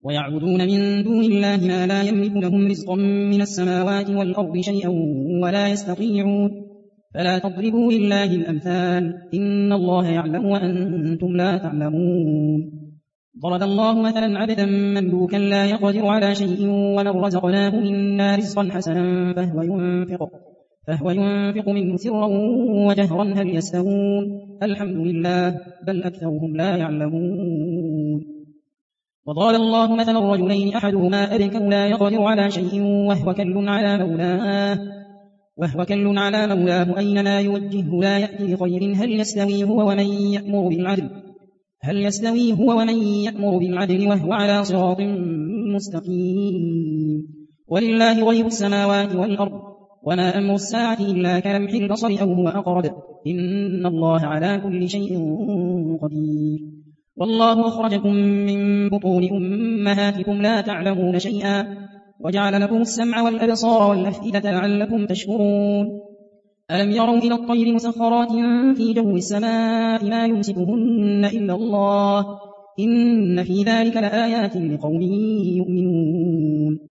ويعبدون من دون الله ما لا يملك لهم رزقا من السماوات والأرض شيئا ولا يستطيعون فلا تضربوا لله الأمثال إن الله يعلم وأنتم لا تعلمون ضرب الله مثلا عبدا مملوكا لا يقدر على شيء ومن رزقناه منا رزقا حسنا فهو ينفق منه سرا وجهرا هل يستوون الحمد لله بل أكثرهم لا يعلمون وضرب الله مثلا رجلين أحدهما أبكم لا يقدر على شيء وهو كل على مولاه أينما يوجهه لا يأتي بخير هل يستوي هو ومن يأمر بالعدل وهو على صراط مستقيم ولله غيب السماوات والأرض وما أمر الساعة إلا كلمح البصر أو هو أقرب إن الله على كل شيء قدير والله أخرجكم من بطون أمهاتكم لا تعلمون شيئا وجعل لكم السمع والأبصار والأفئدة لعلكم تشكرون ألم يروا إلى الطير مسخرات في جو السماء ما يمسكهن إلا الله إن في ذلك لآيات لقوم يؤمنون